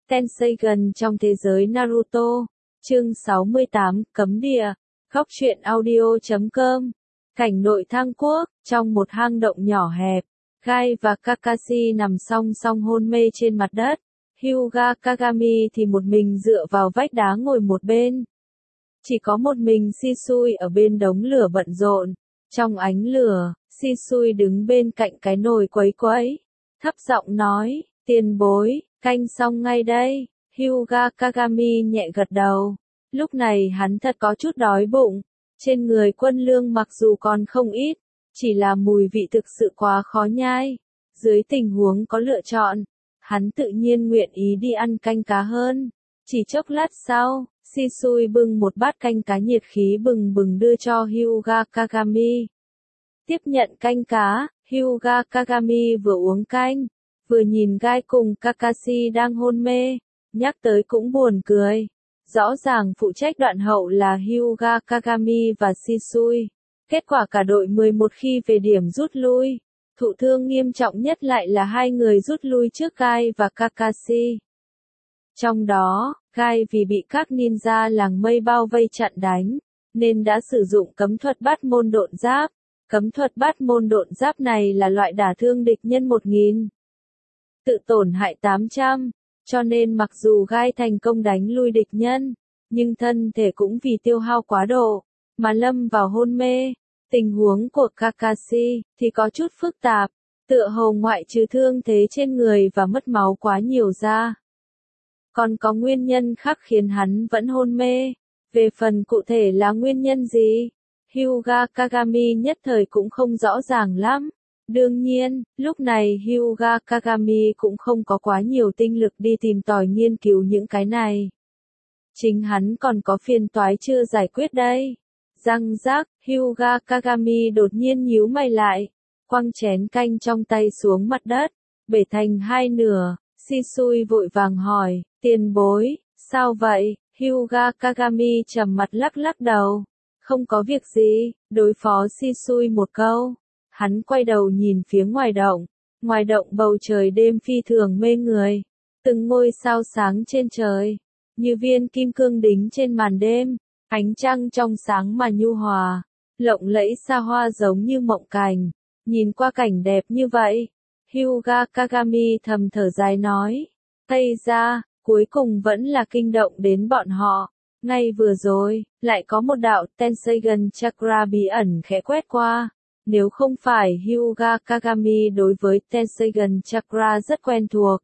Tenseigan trong thế giới Naruto. Chương 68, Cấm địa. Góc truyện audio.com. Cảnh nội Thang Quốc, trong một hang động nhỏ hẹp, Gai và Kakashi nằm song song hôn mê trên mặt đất. Hyuga Kagami thì một mình dựa vào vách đá ngồi một bên. Chỉ có một mình Shisui ở bên đống lửa bận rộn. Trong ánh lửa, Shisui đứng bên cạnh cái nồi quấy quấy, thấp giọng nói, tiền bối, canh xong ngay đây. Hyuga Kagami nhẹ gật đầu. Lúc này hắn thật có chút đói bụng. Trên người Quân Lương mặc dù còn không ít, chỉ là mùi vị thực sự quá khó nhai. Dưới tình huống có lựa chọn, hắn tự nhiên nguyện ý đi ăn canh cá hơn. Chỉ chốc lát sau, Shisui bưng một bát canh cá nhiệt khí bừng bừng đưa cho Hyuga Kagami. Tiếp nhận canh cá, Hyuga Kagami vừa uống canh, vừa nhìn Gai cùng Kakashi đang hôn mê, nhắc tới cũng buồn cười. Rõ ràng phụ trách đoạn hậu là Hyuga Kagami và Shisui. Kết quả cả đội 11 khi về điểm rút lui, thụ thương nghiêm trọng nhất lại là hai người rút lui trước Gai và Kakashi. Trong đó, Gai vì bị các ninja làng mây bao vây chặn đánh, nên đã sử dụng cấm thuật bát môn độn giáp. Cấm thuật bát môn độn giáp này là loại đả thương địch nhân 1000, tự tổn hại 800, cho nên mặc dù Gai thành công đánh lui địch nhân, nhưng thân thể cũng vì tiêu hao quá độ, mà lâm vào hôn mê. Tình huống của Kakashi thì có chút phức tạp, tựa hồ ngoại trừ thương thế trên người và mất máu quá nhiều ra, còn có nguyên nhân khác khiến hắn vẫn hôn mê. Về phần cụ thể là nguyên nhân gì, Hyuga Kagami nhất thời cũng không rõ ràng lắm. Đương nhiên, lúc này Hyuga Kagami cũng không có quá nhiều tinh lực đi tìm tòi nghiên cứu những cái này. Chính hắn còn có phiền toái chưa giải quyết đây. Răng rác, Hyuga Kagami đột nhiên nhíu mày lại, quăng chén canh trong tay xuống mặt đất, bể thành hai nửa. Shisui vội vàng hỏi, tiền bối, sao vậy? Hyuga Kagami trầm mặt lắc lắc đầu. Không có việc gì, đối phó Shisui một câu. Hắn quay đầu nhìn phía ngoài động. Ngoài động bầu trời đêm phi thường mê người. Từng ngôi sao sáng trên trời, như viên kim cương đính trên màn đêm. Ánh trăng trong sáng mà nhu hòa, lộng lẫy xa hoa giống như mộng cảnh. Nhìn qua cảnh đẹp như vậy, Hyuga Kagami thầm thở dài nói, Tây ra, cuối cùng vẫn là kinh động đến bọn họ. Ngay vừa rồi, lại có một đạo Tenseigan Chakra bí ẩn khẽ quét qua. Nếu không phải Hyuga Kagami đối với Tenseigan Chakra rất quen thuộc,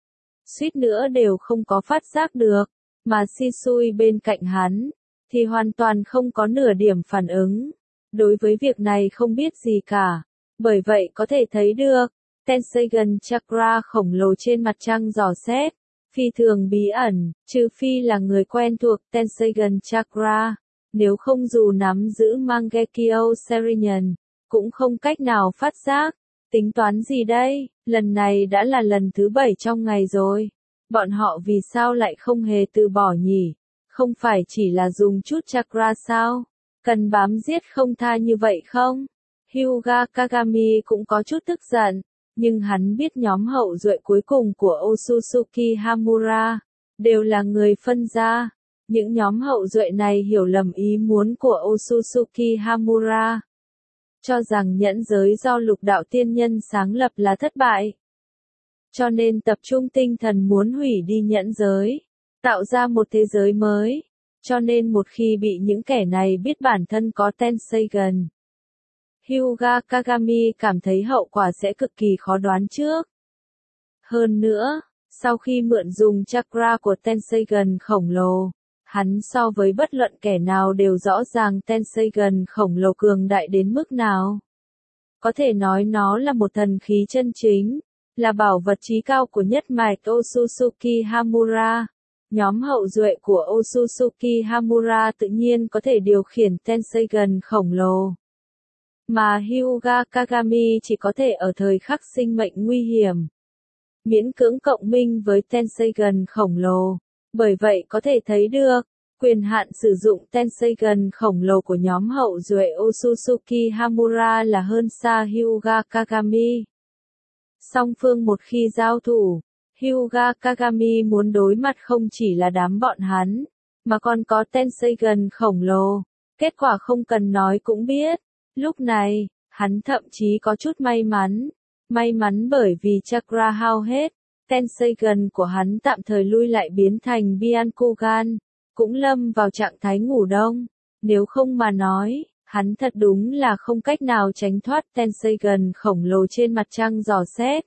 suýt nữa đều không có phát giác được, mà Shisui bên cạnh hắn thì hoàn toàn không có nửa điểm phản ứng. Đối với việc này không biết gì cả. Bởi vậy có thể thấy được, Tenseigan Chakra khổng lồ trên mặt trăng dò xét, phi thường bí ẩn, trừ phi là người quen thuộc Tenseigan Chakra. Nếu không dù nắm giữ Mangekyo Sharingan, cũng không cách nào phát giác. Tính toán gì đây? Lần này đã là lần thứ 7 trong ngày rồi. Bọn họ vì sao lại không hề từ bỏ nhỉ? Không phải chỉ là dùng chút chakra sao? Cần bám giết không tha như vậy không? Hyuga Kagami cũng có chút tức giận, nhưng hắn biết nhóm hậu duệ cuối cùng của Otsutsuki Hamura đều là người phân gia. Những nhóm hậu duệ này hiểu lầm ý muốn của Otsutsuki Hamura, cho rằng nhẫn giới do Lục Đạo Tiên Nhân sáng lập là thất bại, cho nên tập trung tinh thần muốn hủy đi nhẫn giới, tạo ra một thế giới mới. Cho nên một khi bị những kẻ này biết bản thân có Tenseigan, Hyuga Kagami cảm thấy hậu quả sẽ cực kỳ khó đoán trước. Hơn nữa, sau khi mượn dùng chakra của Tenseigan khổng lồ, hắn so với bất luận kẻ nào đều rõ ràng Tenseigan khổng lồ cường đại đến mức nào. Có thể nói nó là một thần khí chân chính, là bảo vật chí cao của nhất mạch Otsutsuki Hamura. Nhóm hậu duệ của Otsutsuki Hamura tự nhiên có thể điều khiển Tenseigan khổng lồ. Mà Hyuga Kagami chỉ có thể ở thời khắc sinh mệnh nguy hiểm miễn cưỡng cộng minh với Tenseigan khổng lồ. Bởi vậy có thể thấy được, quyền hạn sử dụng Tenseigan khổng lồ của nhóm hậu duệ Otsutsuki Hamura là hơn xa Hyuga Kagami. Song phương một khi giao thủ, Hyuga Kagami muốn đối mặt không chỉ là đám bọn hắn, mà còn có Tenseigan khổng lồ. Kết quả không cần nói cũng biết. Lúc này, hắn thậm chí có chút may mắn. May mắn bởi vì chakra hao hết, Tenseigan của hắn tạm thời lui lại biến thành Byakugan, cũng lâm vào trạng thái ngủ đông. Nếu không mà nói, hắn thật đúng là không cách nào tránh thoát Tenseigan khổng lồ trên mặt trăng dò xét.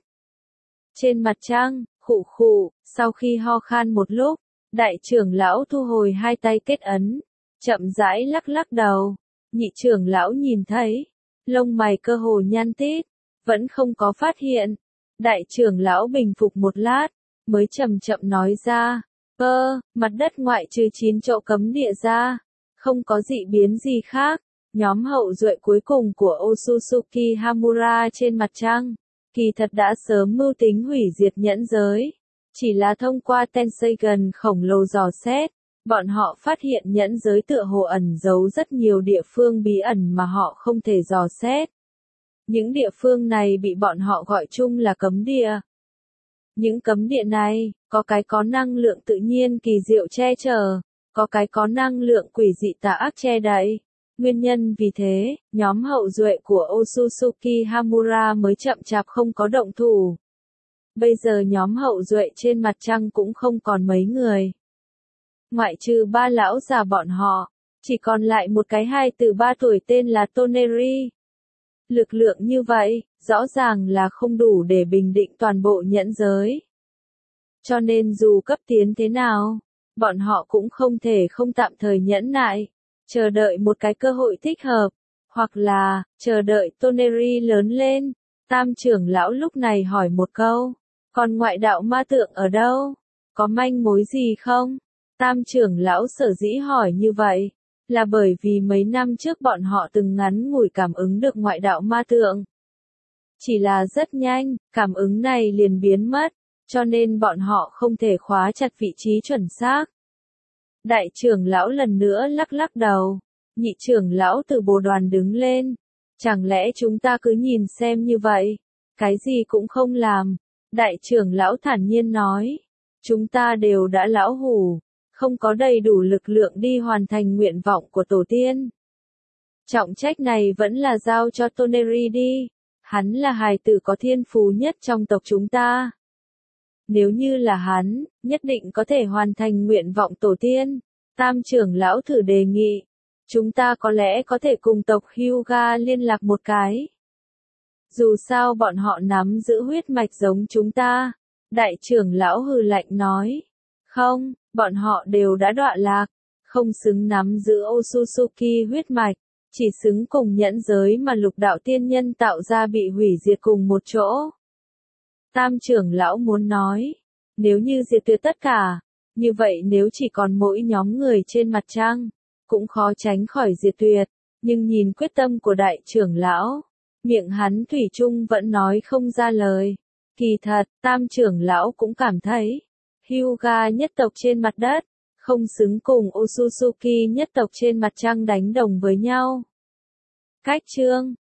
Trên mặt trăng, khụ khụ, sau khi ho khan một lúc, đại trưởng lão thu hồi hai tay kết ấn, chậm rãi lắc lắc đầu. Nhị trưởng lão nhìn thấy, lông mày cơ hồ nhăn tít, vẫn không có phát hiện. Đại trưởng lão bình phục một lát, mới chậm chậm nói ra, mặt đất ngoại trừ 9 chỗ cấm địa ra, không có dị biến gì khác. Nhóm hậu duệ cuối cùng của Otsutsuki Hamura trên mặt trăng, kỳ thật đã sớm mưu tính hủy diệt nhẫn giới. Chỉ là thông qua Tenseigan khổng lồ dò xét, bọn họ phát hiện nhẫn giới tựa hồ ẩn giấu rất nhiều địa phương bí ẩn mà họ không thể dò xét. Những địa phương này bị bọn họ gọi chung là cấm địa. Những cấm địa này, có cái có năng lượng tự nhiên kỳ diệu che chở, có cái có năng lượng quỷ dị tà ác che đậy. Nguyên nhân vì thế, nhóm hậu duệ của Otsutsuki Hamura mới chậm chạp không có động thủ. Bây giờ nhóm hậu duệ trên mặt trăng cũng không còn mấy người. Ngoại trừ 3 lão già bọn họ, chỉ còn lại một cái 2 từ 3 tuổi tên là Toneri. Lực lượng như vậy, rõ ràng là không đủ để bình định toàn bộ nhẫn giới. Cho nên dù cấp tiến thế nào, bọn họ cũng không thể không tạm thời nhẫn nại, chờ đợi một cái cơ hội thích hợp, hoặc là, chờ đợi Toneri lớn lên. Tam trưởng lão lúc này hỏi một câu, còn ngoại đạo ma tượng ở đâu? Có manh mối gì không? Tam trưởng lão sở dĩ hỏi như vậy, là bởi vì mấy năm trước bọn họ từng ngắn ngủi cảm ứng được ngoại đạo ma tượng. Chỉ là rất nhanh, cảm ứng này liền biến mất, cho nên bọn họ không thể khóa chặt vị trí chuẩn xác. Đại trưởng lão lần nữa lắc lắc đầu, nhị trưởng lão từ bồ đoàn đứng lên. Chẳng lẽ chúng ta cứ nhìn xem như vậy, cái gì cũng không làm? Đại trưởng lão thản nhiên nói, chúng ta đều đã lão hủ, không có đầy đủ lực lượng đi hoàn thành nguyện vọng của tổ tiên. Trọng trách này vẫn là giao cho Toneri đi, hắn là hài tử có thiên phú nhất trong tộc chúng ta. Nếu như là hắn, nhất định có thể hoàn thành nguyện vọng tổ tiên. Tam trưởng lão thử đề nghị, chúng ta có lẽ có thể cùng tộc Hyuga liên lạc một cái. Dù sao bọn họ nắm giữ huyết mạch giống chúng ta. Đại trưởng lão hừ lạnh nói, không, bọn họ đều đã đọa lạc, không xứng nắm giữ Otsutsuki huyết mạch, chỉ xứng cùng nhẫn giới mà lục đạo tiên nhân tạo ra bị hủy diệt cùng một chỗ. Tam trưởng lão muốn nói, nếu như diệt tuyệt tất cả, như vậy nếu chỉ còn mỗi nhóm người trên mặt trăng, cũng khó tránh khỏi diệt tuyệt. Nhưng nhìn quyết tâm của đại trưởng lão, miệng hắn thủy chung vẫn nói không ra lời. Kỳ thật, tam trưởng lão cũng cảm thấy, Hyuga nhất tộc trên mặt đất, không xứng cùng Otsutsuki nhất tộc trên mặt trăng đánh đồng với nhau. Cách chương